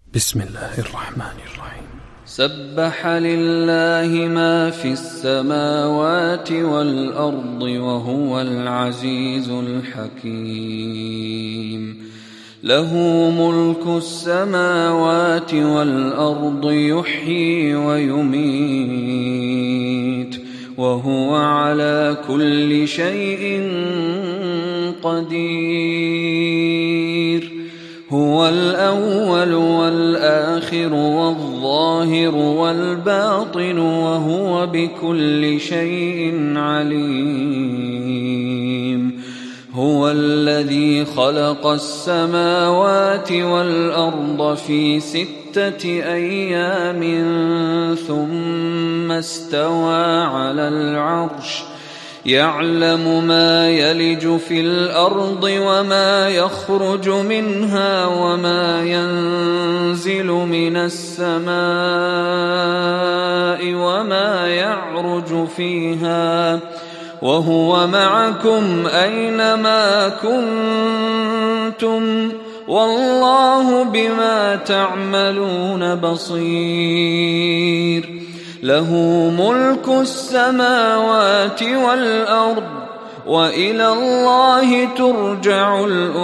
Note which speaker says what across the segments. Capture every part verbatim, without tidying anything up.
Speaker 1: بسم الله الرحمن الرحيم.
Speaker 2: سبح لله ما في السماوات والأرض وهو العزيز الحكيم. له ملك السماوات والأرض يحيي ويميت وهو على كل شيء قدير. هو الأول والآخر والظاهر والباطن وهو بكل شيء عليم. هو الذي خلق السماوات والأرض في ستة أيام ثم استوى على العرش يعلم ما يلج في الأرض وما يخرج منها وما ينزل من السماء وما يعرج فيها وهو معكم أينما كنتم والله بما تعملون بصير. له ملك السماوات والأرض وإلى الله ترجع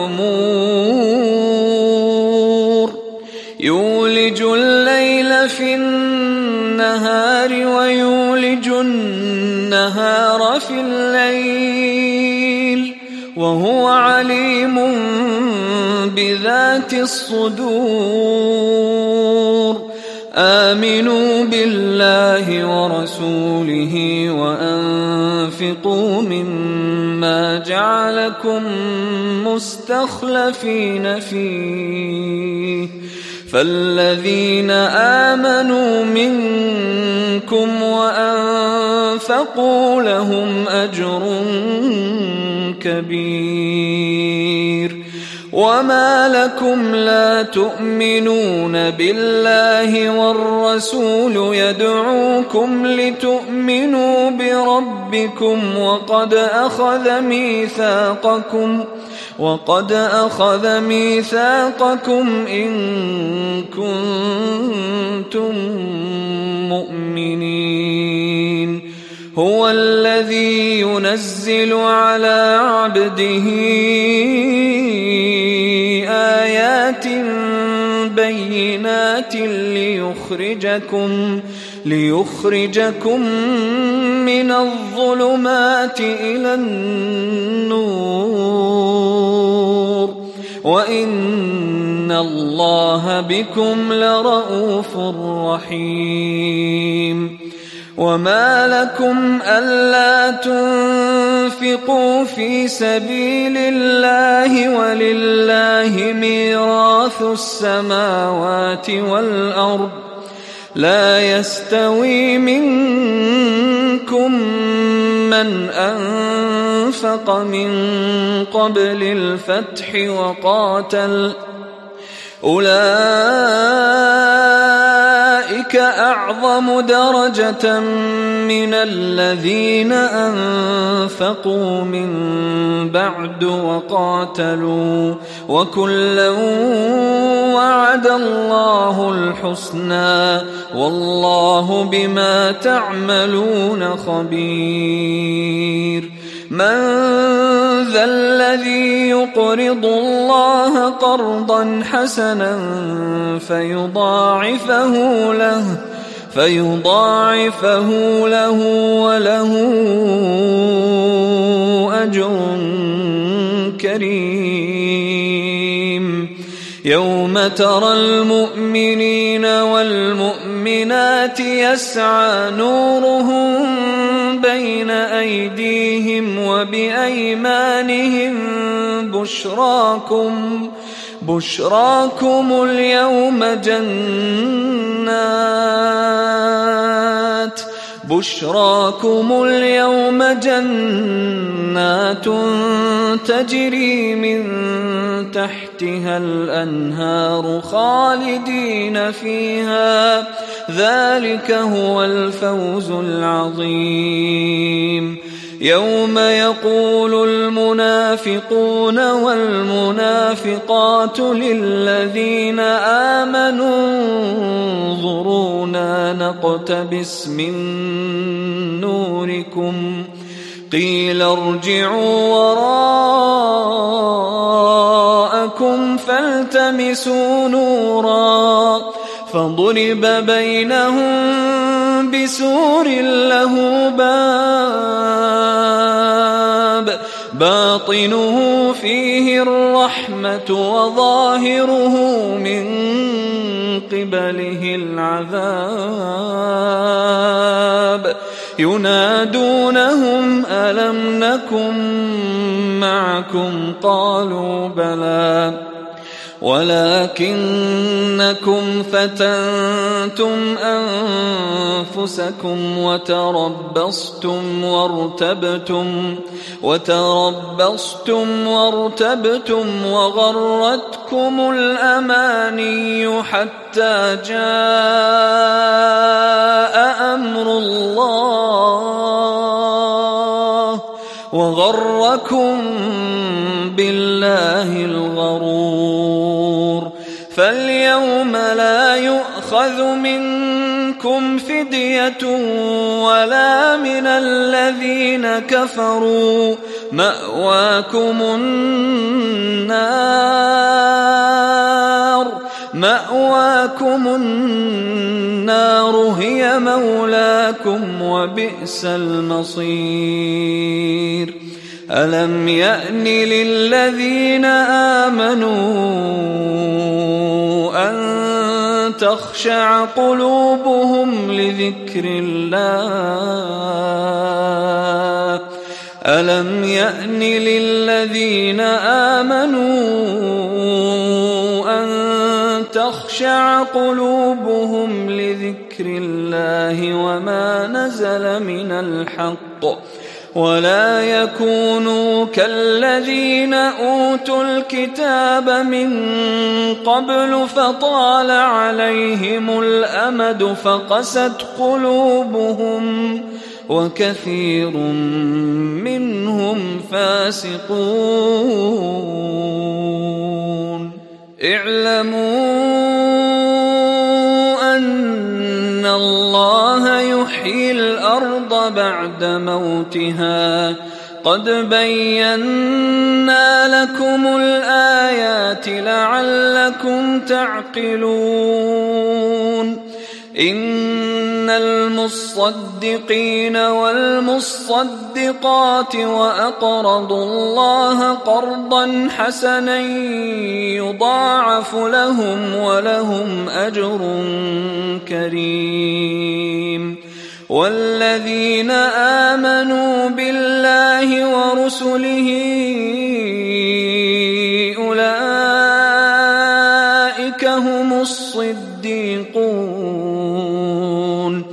Speaker 2: الأمور. يولج الليل في النهار ويولج النهار في الليل وهو عليم بذات الصدور. آمنوا بالله ورسوله وأنفقوا مما جعلكم مستخلفين فيه فالذين آمنوا منكم وأنفقوا لهم أجر كبير. وما لكم لا تؤمنون بالله والرسول يدعوكم لتؤمنوا بربكم وقد أخذ ميثاقكم وقد أخذ ميثاقكم إن كنتم مؤمنين. هو الذي ينزل على عبده آيات بينات ليخرجكم ليخرجكم من الظلمات إلى النور وإن الله بكم لرءوف رحيم. وما لكم ألا تنفقوا في سبيل الله ولله ميراث السماوات والأرض لا يستوي منكم من أنفق من قبل الفتح وقاتل أولئك أعظم درجة من الذين أنفقوا من بعد وقاتلوا وكلا وعد الله الحسنى والله بما تعملون خبير. من ذا الذي يقرض الله قرضا حسنا فيضاعفه له فيضاعفه له وله أجر كريم. يوم ترى المؤمنين والمؤمنات يسعى نورهم بين أيديهم وبأيمانهم بشراكم بشراكم اليوم جنات بشراكم اليوم جنات تجري من تحتها الأنهار خالدين فيها ذلك هو الفوز العظيم. يوم يقول المنافقون والمنافقات للذين آمنوا انظرونا نقتبس من نوركم قيل ارجعوا وراءكم فالتمسوا نورا فضرب بينهم بسور له باب باطنه فيه الرحمة وظاهره من قبله العذاب ينادونهم ألم نكن معكم قالوا بلى ولكنكم فتنتم أنفسكم وتربصتم وارتبتم وتربصتم وارتبتم وغرتكم الأماني حتى جاء أمر الله وغركم بالله الغرور فاليوم لا يؤخذ منكم فدية ولا من الذين كفروا مأواكم النار مأواكم النار هي مولاكم وبئس المصير ألم يأن للذين آمنوا أن تخشع قلوبهم لذكر الله ألم يأن للذين آمنوا أن تخشع قلوبهم لذكر الله وما نزل من الحق ولا يكونوا كالذين أوتوا الكتاب من قبل فطال عليهم الأمد فقست قلوبهم وكثير منهم فاسقون اعلموا أن الله يحيي الأرض بعد موتها قد بينا لكم الآيات لعلكم تعقلون إن المصدقين والمصدقات وأقرضوا الله قرضا حسنا يضاعف لهم ولهم أجر كريم والذين آمنوا بالله ورسله أولئك هم الصديقون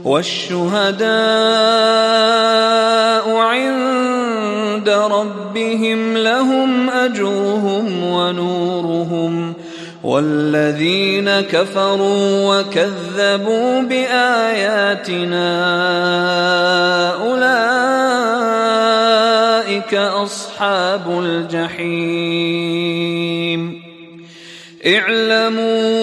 Speaker 2: والشهداء عند ربهم لهم أجرهم ونورهم والذين كفروا وكذبوا بآياتنا أولئك أصحاب الجحيم اعلموا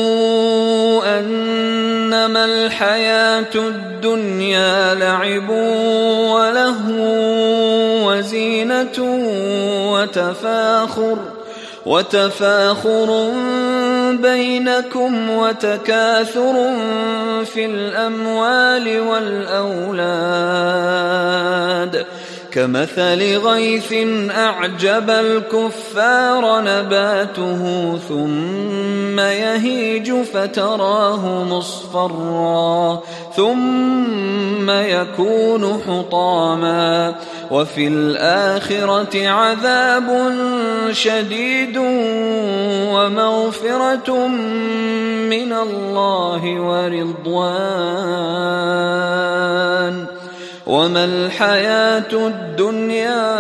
Speaker 2: أنما الحياة الدنيا لعب ولهو وزينة وتفاخر وتفاخر بينكم وتكاثر في الأموال والأولاد كمثل غيث أعجب الكفار نباته ثم يهيج فتراه مصفرا ثم يكون حطاما وفي الآخرة عذاب شديد ومغفرة من الله ورضوان وما الحياة الدنيا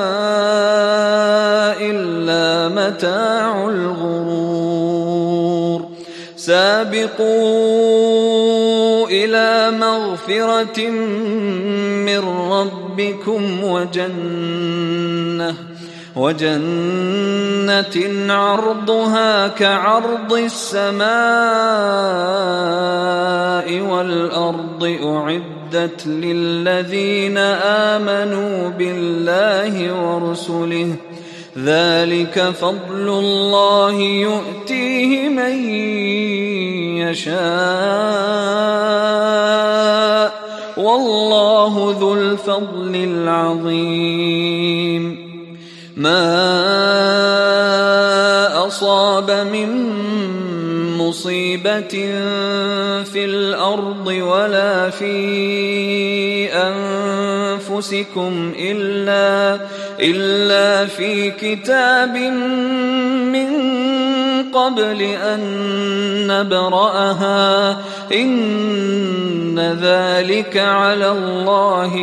Speaker 2: إلا متاع الغرور سابقوا إلى مغفرة من ربكم ربكم وجنة وجنة عرضها كعرض السماء والأرض أعدت للذين آمنوا بالله ورسله ذلك فضل الله يؤتيه من يشاء والله ذو الفضل العظيم. ما أصاب من مصيبة في الأرض ولا في أنفسكم إلا, إلا في كتاب من قبل أن نبرأها إن ذلك على الله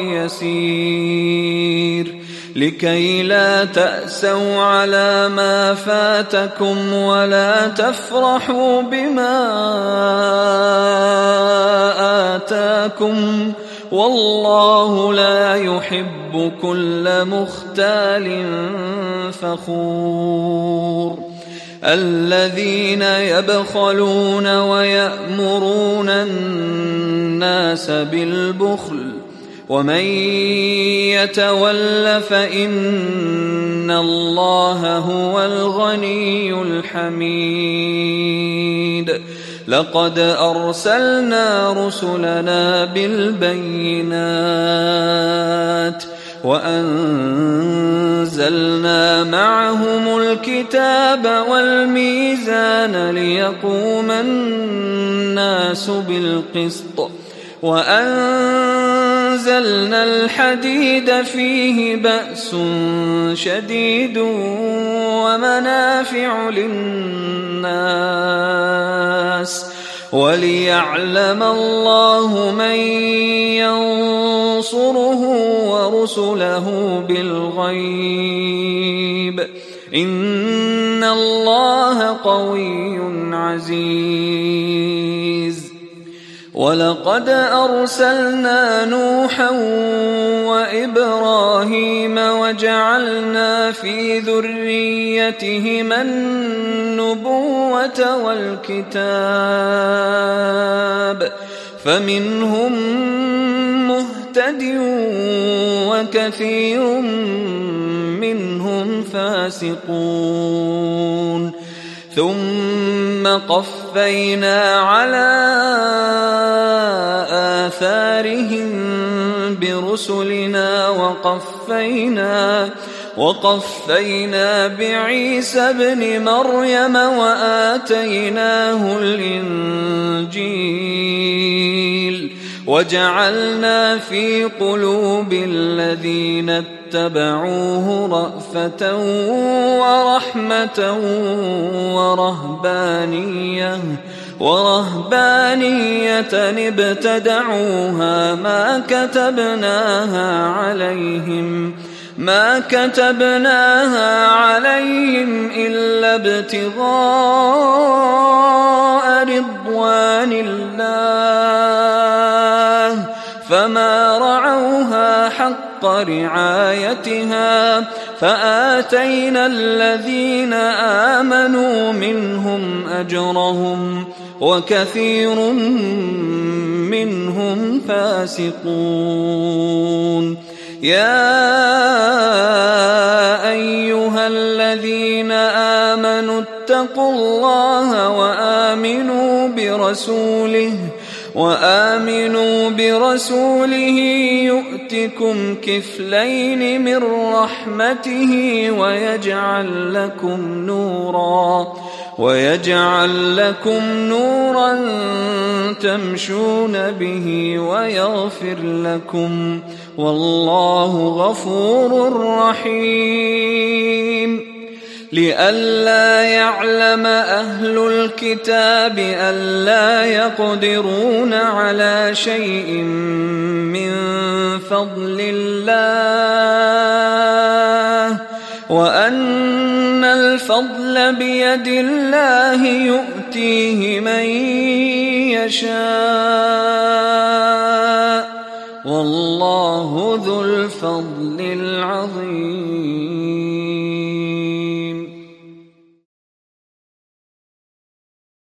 Speaker 2: يسير. لكي لا تأسوا على ما فاتكم ولا تفرحوا بما آتاكم والله لا يحب كل مختال فخور. الذين يبخلون ويأمرون الناس بالبخل ومن يتول فإن الله هو الغني الحميد. لقد أرسلنا رسلنا بالبينات وأنزلنا معهم الكتاب والميزان ليقوم الناس بالقسط وأنزلنا الحديد فيه بأس شديد ومنافع للناس وليعلم الله من ينصره ورسله بالغيب إن الله قوي عزيز. ولقد أرسلنا نوحا وإبراهيم وجعلنا في ذريتهما النبوة والكتاب فمنهم مهتد وكثير منهم فاسقون. ثم قفينا على آثارهم برسلنا وقفينا وقفينا بعيسى ابن مريم وآتيناه الإنجيل وجعلنا في قلوب الذين اتبعوه رأفة ورحمة ورهبانية ورهبانية ابتدعوها ما كتبناها عليهم ما كتبناها عليهم إلا ابتغاء رضوان الله فما رعوها حق رعايتها فآتينا الذين آمنوا منهم أجرهم وكثير منهم فاسقون. يا أيها الذين آمنوا اتقوا الله وآمنوا برسوله وآمنوا برسوله يؤتكم كفلين من رحمته ويجعل لكم نورا ويجعل لكم نورا تمشون به ويغفر لكم والله غفور رحيم. لئلا يعلم أهل الكتاب ألا يقدرون على شيء من فضل الله وأن الفضل بيد الله يؤتيه من يشاء والله ذو الفضل العظيم.